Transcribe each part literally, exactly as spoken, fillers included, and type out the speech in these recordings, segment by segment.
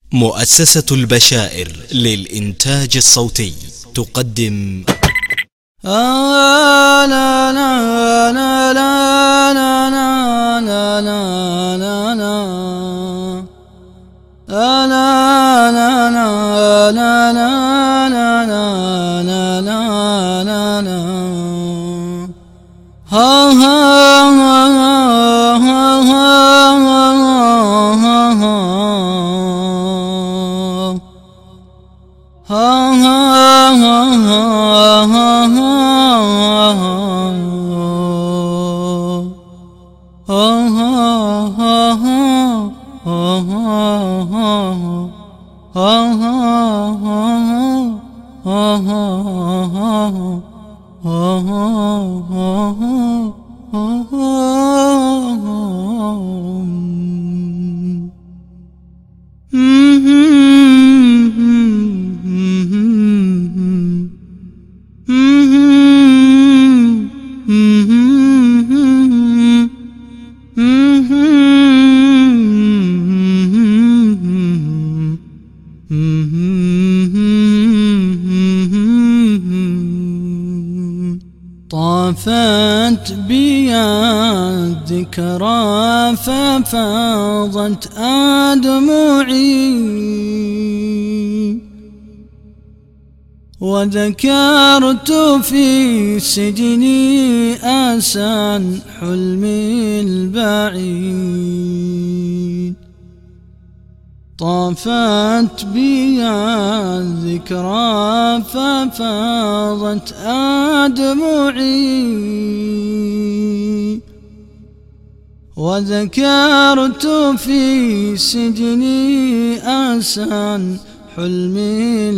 مؤسسة البشائر للإنتاج الصوتي تقدم آه لا لا لا لا لا لا لا لا لا لا لا لا لا لا لا لا لا لا لا ها ها ها طافت بي الذكرى ففاضت أدمعي وذكرت في سجني أسى حلمي البعيد. طافت بي الذكرى ففاضت أدمعي وذكرت في سجني أسى حلمي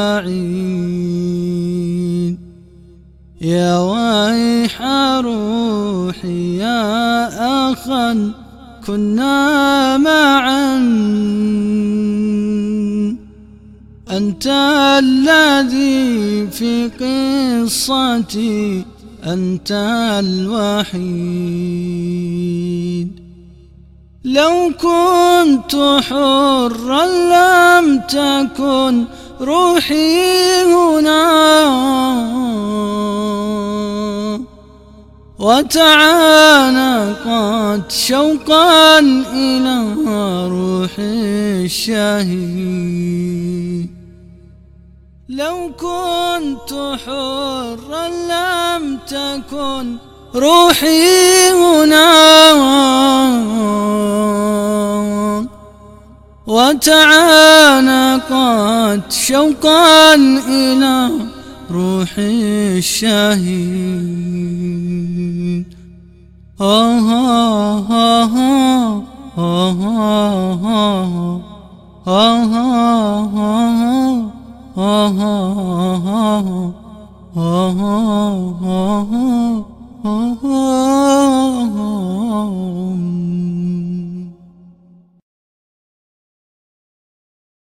البعيد. يا ويح روحي يا أخا كنا معا أنت الذي في قصتي أنت الوحيد. لو كنت حرا لم تكن روحي هنا وتعانقت شوقا إلى روح الشهيد. لو كنت حرا لم تكن روحي هنا وتعانقت شوقا إلى روح الشهيد. آه آه آه آه آه آه آه